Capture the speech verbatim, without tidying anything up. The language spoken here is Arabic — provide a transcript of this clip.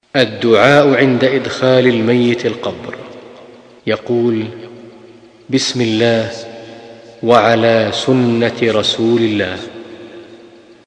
الدعاء عند إدخال الميت القبر. يقول: بسم الله وعلى سنة رسول الله.